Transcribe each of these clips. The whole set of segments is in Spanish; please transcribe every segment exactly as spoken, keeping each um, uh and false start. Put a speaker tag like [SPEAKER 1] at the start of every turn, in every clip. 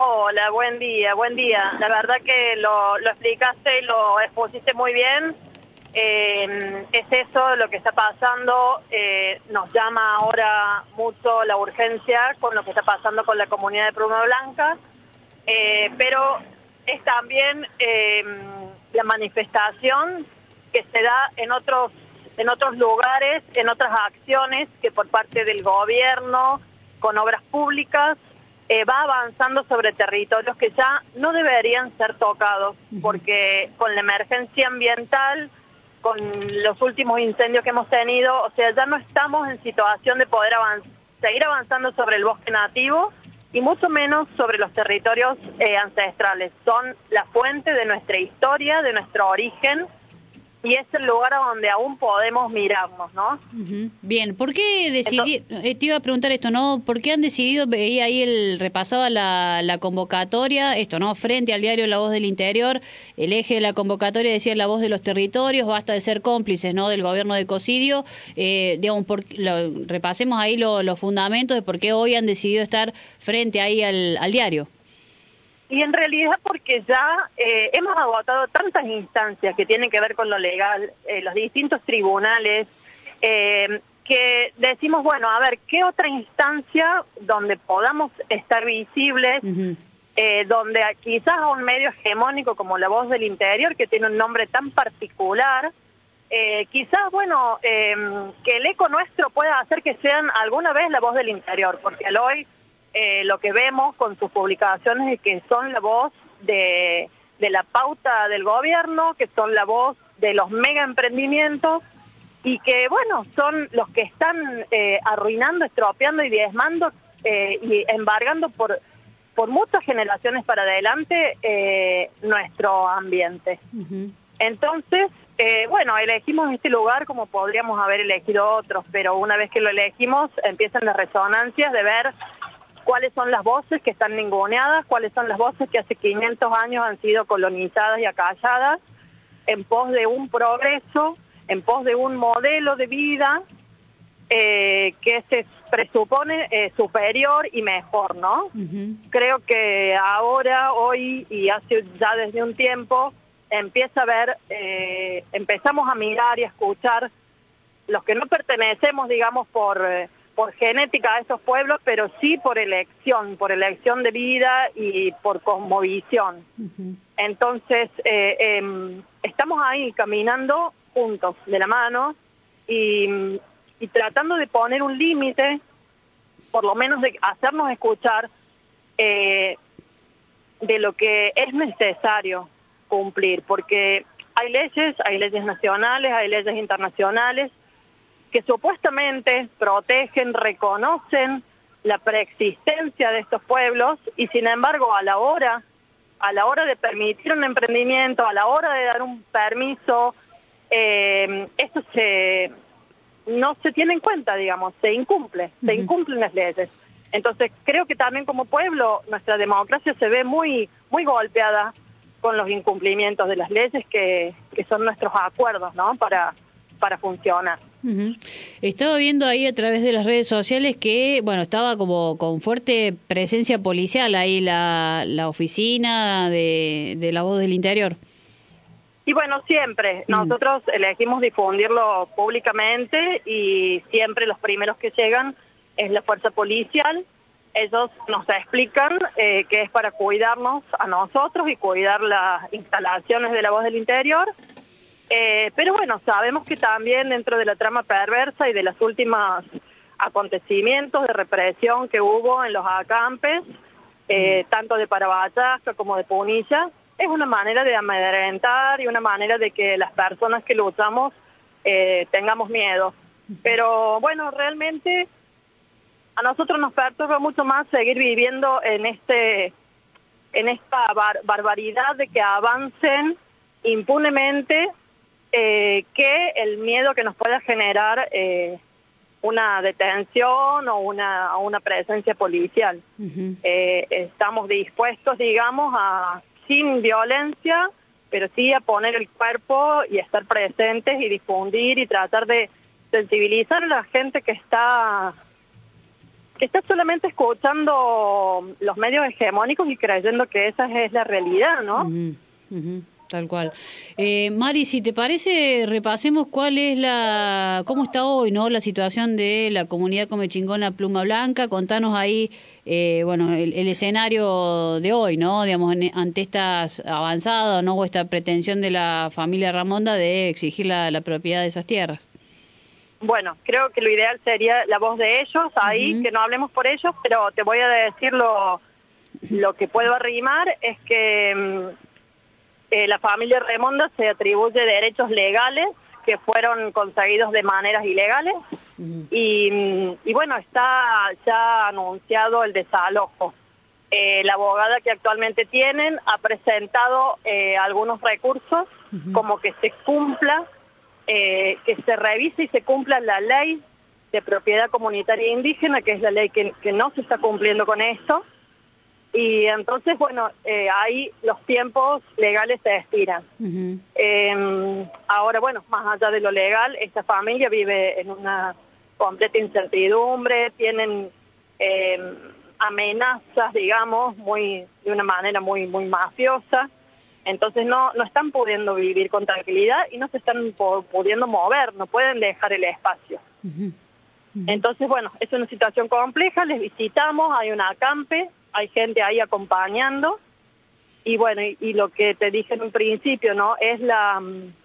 [SPEAKER 1] Hola, buen día, buen día. La verdad que lo, lo explicaste y lo expusiste muy bien. Eh, es eso lo que está pasando. Eh, nos llama ahora mucho la urgencia con lo que está pasando con la comunidad de Pluma Blanca, eh, pero es también eh, la manifestación que se da en otros, en otros lugares, en otras acciones que por parte del gobierno, con obras públicas, Eh, va avanzando sobre territorios que ya no deberían ser tocados, porque con la emergencia ambiental, con los últimos incendios que hemos tenido, o sea, ya no estamos en situación de poder avanz- seguir avanzando sobre el bosque nativo y mucho menos sobre los territorios eh, ancestrales. Son la fuente de nuestra historia, de nuestro origen, y es el lugar a donde aún podemos mirarnos, ¿no?
[SPEAKER 2] Uh-huh. Bien, ¿por qué decidí, eh, te iba a preguntar esto, ¿no? ¿Por qué han decidido, veía ahí el, repasaba la, la convocatoria, esto, ¿no? Frente al diario La Voz del Interior, el eje de la convocatoria decía la voz de los territorios, basta de ser cómplices, ¿no? Del gobierno de Cosidio, eh, digamos, por, lo, repasemos ahí lo, los fundamentos de por qué hoy han decidido estar frente ahí al, al diario.
[SPEAKER 1] Y en realidad porque ya eh, hemos agotado tantas instancias que tienen que ver con lo legal, eh, los distintos tribunales, eh, que decimos, bueno, a ver, ¿qué otra instancia donde podamos estar visibles,
[SPEAKER 2] Uh-huh.
[SPEAKER 1] eh, donde quizás a un medio hegemónico como La Voz del Interior, que tiene un nombre tan particular, eh, quizás, bueno, eh, que el eco nuestro pueda hacer que sean alguna vez La Voz del Interior, porque al hoy Eh, lo que vemos con sus publicaciones es que son la voz de, de la pauta del gobierno, que son la voz de los mega emprendimientos y que, bueno, son los que están eh, arruinando, estropeando y diezmando eh, y embargando por, por muchas generaciones para adelante eh, nuestro ambiente.
[SPEAKER 2] Uh-huh.
[SPEAKER 1] Entonces, eh, bueno, elegimos este lugar como podríamos haber elegido otros, pero una vez que lo elegimos empiezan las resonancias de ver cuáles son las voces que están ninguneadas, cuáles son las voces que hace quinientos años han sido colonizadas y acalladas, en pos de un progreso, en pos de un modelo de vida eh, que se presupone eh, superior y mejor, ¿no?
[SPEAKER 2] Uh-huh.
[SPEAKER 1] Creo que ahora, hoy y hace ya desde un tiempo, empieza a ver, eh, empezamos a mirar y a escuchar los que no pertenecemos, digamos, por... Eh, por genética a esos pueblos, pero sí por elección, por elección de vida y por cosmovisión. Uh-huh. Entonces, eh, eh, estamos ahí caminando juntos, de la mano, y, y tratando de poner un límite, por lo menos de hacernos escuchar eh, de lo que es necesario cumplir, porque hay leyes, hay leyes nacionales, hay leyes internacionales, que supuestamente protegen, reconocen la preexistencia de estos pueblos y sin embargo a la hora, a la hora de permitir un emprendimiento, a la hora de dar un permiso, eh, esto se, no se tiene en cuenta, digamos, se incumple, uh-huh. se incumplen las leyes. Entonces creo que también como pueblo nuestra democracia se ve muy, muy golpeada con los incumplimientos de las leyes que, que son nuestros acuerdos, ¿no? Para, para funcionar.
[SPEAKER 2] Uh-huh. Estaba viendo ahí a través de las redes sociales que, bueno, estaba como con fuerte presencia policial ahí la, la oficina de, de La Voz del Interior.
[SPEAKER 1] Y bueno, siempre,
[SPEAKER 2] Mm.
[SPEAKER 1] nosotros elegimos difundirlo públicamente y siempre los primeros que llegan es la fuerza policial. Ellos nos explican eh, que es para cuidarnos a nosotros y cuidar las instalaciones de La Voz del Interior. Eh, pero bueno, sabemos que también dentro de la trama perversa y de los últimos acontecimientos de represión que hubo en los acampes, eh, tanto de Parabayasca como de Punilla, es una manera de amedrentar y una manera de que las personas que luchamos eh, tengamos miedo. Pero bueno, realmente a nosotros nos perturba mucho más seguir viviendo en este, en esta bar- barbaridad de que avancen impunemente, eh, que el miedo que nos pueda generar eh, una detención o una, o una presencia policial. Uh-huh. Eh, estamos dispuestos, digamos, a sin violencia, pero sí a poner el cuerpo y estar presentes y difundir y tratar de sensibilizar a la gente que está que está solamente escuchando los medios hegemónicos y creyendo que esa es la realidad, ¿no?
[SPEAKER 2] Uh-huh, uh-huh, tal cual. Eh, Mari, si te parece, repasemos cuál es la, cómo está hoy, ¿no? La situación de la comunidad Comechingona Pluma Blanca. Contanos ahí, eh, bueno, el, el escenario de hoy, ¿no? Digamos, en, ante estas avanzadas, ¿no? O esta pretensión de la familia Ramonda de exigir la, la propiedad de esas tierras.
[SPEAKER 1] Bueno, creo que lo ideal sería la voz de ellos ahí, uh-huh. que no hablemos por ellos, pero te voy a decir lo, lo que puedo arrimar, es que eh, la familia Ramonda se atribuye derechos legales que fueron conseguidos de maneras ilegales, uh-huh. y, y bueno, está ya anunciado el desalojo. Eh, la abogada que actualmente tienen ha presentado eh, algunos recursos, uh-huh. como que se cumpla Eh, que se revise y se cumpla la ley de propiedad comunitaria indígena, que es la ley que, que no se está cumpliendo con esto, y entonces, bueno, eh, ahí los tiempos legales se estiran. Uh-huh. Eh, ahora, bueno, más allá de lo legal, esta familia vive en una completa incertidumbre, tienen eh, amenazas, digamos, muy de una manera muy, muy mafiosa. Entonces no no están pudiendo vivir con tranquilidad y no se están pudiendo mover, no pueden dejar el espacio. Uh-huh. Uh-huh. Entonces, bueno, es una situación compleja, les visitamos, hay un acampe, hay gente ahí acompañando, y bueno, y, y lo que te dije en un principio, ¿no? Es la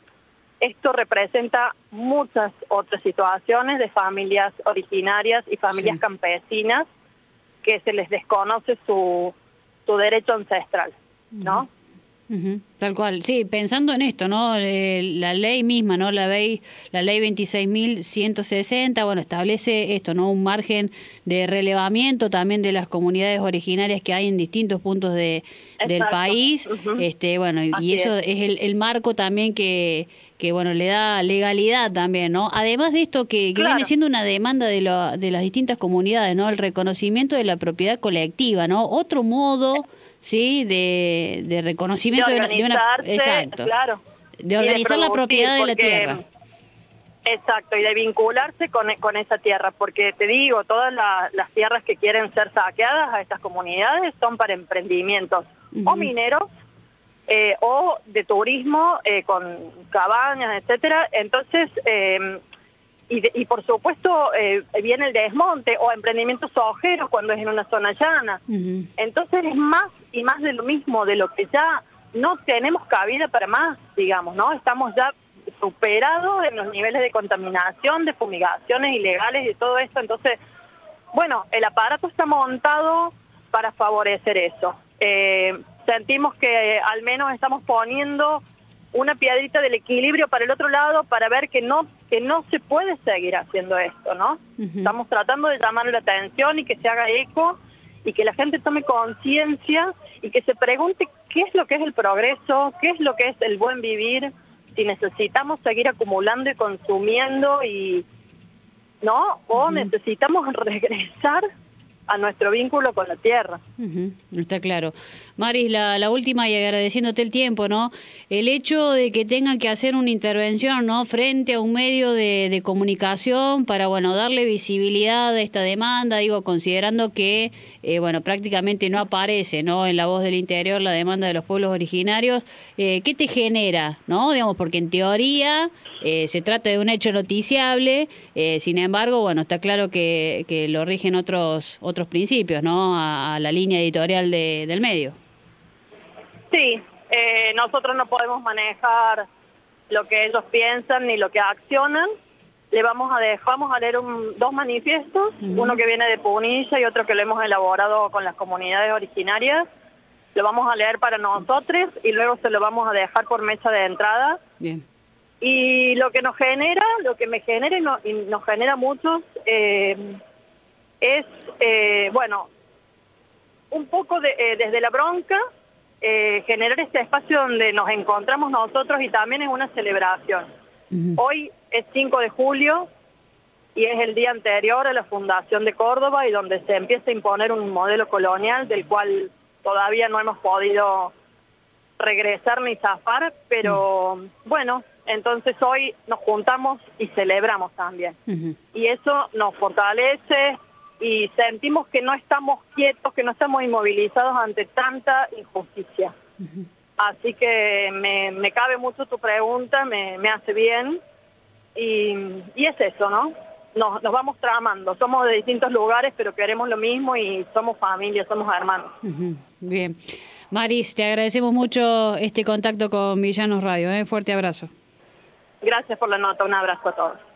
[SPEAKER 1] esto representa muchas otras situaciones de familias originarias y familias sí. campesinas que se les desconoce su, su derecho ancestral, ¿no? Uh-huh.
[SPEAKER 2] Uh-huh, tal cual, sí, pensando en esto, ¿no? Eh, la ley misma, ¿no? La ley, la ley veintiséis mil ciento sesenta, bueno, establece esto, ¿no? Un margen de relevamiento también de las comunidades originarias que hay en distintos puntos de, del país, uh-huh. este, bueno, y, y eso es, es el, el marco también que, que, bueno, le da legalidad también, ¿no? Además de esto que, que claro. viene siendo una demanda de, lo, de las distintas comunidades, ¿no? El reconocimiento de la propiedad colectiva, ¿no? Otro modo... sí, de, de reconocimiento
[SPEAKER 1] de,
[SPEAKER 2] de, una, exacto,
[SPEAKER 1] claro,
[SPEAKER 2] de organizar
[SPEAKER 1] de
[SPEAKER 2] la propiedad de
[SPEAKER 1] porque,
[SPEAKER 2] la tierra.
[SPEAKER 1] Exacto, y de vincularse con, con esa tierra, porque te digo, todas la, las tierras que quieren ser saqueadas a estas comunidades son para emprendimientos, uh-huh. o mineros, eh, o de turismo, eh, con cabañas, etcétera. Entonces, eh, y, de, y por supuesto eh, viene el desmonte o emprendimientos sojeros cuando es en una zona llana. Uh-huh. Entonces es más y más de lo mismo, de lo que ya no tenemos cabida para más, digamos, ¿no? Estamos ya superados en los niveles de contaminación, de fumigaciones ilegales y todo esto. Entonces, bueno, el aparato está montado para favorecer eso. Eh, sentimos que al menos estamos poniendo una piedrita del equilibrio para el otro lado para ver que no que no se puede seguir haciendo esto, ¿no? Uh-huh. Estamos tratando de llamar la atención y que se haga eco y que la gente tome conciencia y que se pregunte qué es lo que es el progreso, qué es lo que es el buen vivir, si necesitamos seguir acumulando y consumiendo y ¿no? O uh-huh. necesitamos regresar a nuestro vínculo con la tierra.
[SPEAKER 2] Uh-huh. Está claro. Maris, la, la última y agradeciéndote el tiempo, ¿no? El hecho de que tengan que hacer una intervención, ¿no? Frente a un medio de, de comunicación para, bueno, darle visibilidad a esta demanda, digo, considerando que, eh, bueno, prácticamente no aparece, ¿no? En La Voz del Interior la demanda de los pueblos originarios, eh, ¿qué te genera, no? Digamos, porque en teoría eh, se trata de un hecho noticiable, eh, sin embargo, bueno, está claro que, que lo rigen otros otros principios, ¿no? A, a la línea editorial de, del medio.
[SPEAKER 1] Sí, eh, nosotros no podemos manejar lo que ellos piensan ni lo que accionan. Le vamos a dejar, vamos a leer un, dos manifiestos, uh-huh. uno que viene de Punilla y otro que lo hemos elaborado con las comunidades originarias. Lo vamos a leer para nosotros y luego se lo vamos a dejar por mesa de entrada.
[SPEAKER 2] Bien.
[SPEAKER 1] Y lo que nos genera, lo que me genera y, no, y nos genera muchos, eh, es, eh, bueno, un poco de, eh, desde la bronca, eh, generar este espacio donde nos encontramos nosotros y también es una celebración. Uh-huh. Hoy es cinco de julio y es el día anterior a la fundación de Córdoba y donde se empieza a imponer un modelo colonial del cual todavía no hemos podido regresar ni zafar, pero uh-huh. bueno, entonces hoy nos juntamos y celebramos también. Uh-huh. Y eso nos fortalece, y sentimos que no estamos quietos, que no estamos inmovilizados ante tanta injusticia. Uh-huh. Así que me, me cabe mucho tu pregunta, me, me hace bien, y, y es eso, ¿no? Nos, nos vamos tramando, somos de distintos lugares, pero queremos lo mismo y somos familia, somos hermanos.
[SPEAKER 2] Uh-huh. Bien. Maris, te agradecemos mucho este contacto con Villanos Radio, ¿eh? Fuerte abrazo.
[SPEAKER 1] Gracias por la nota, un abrazo a todos.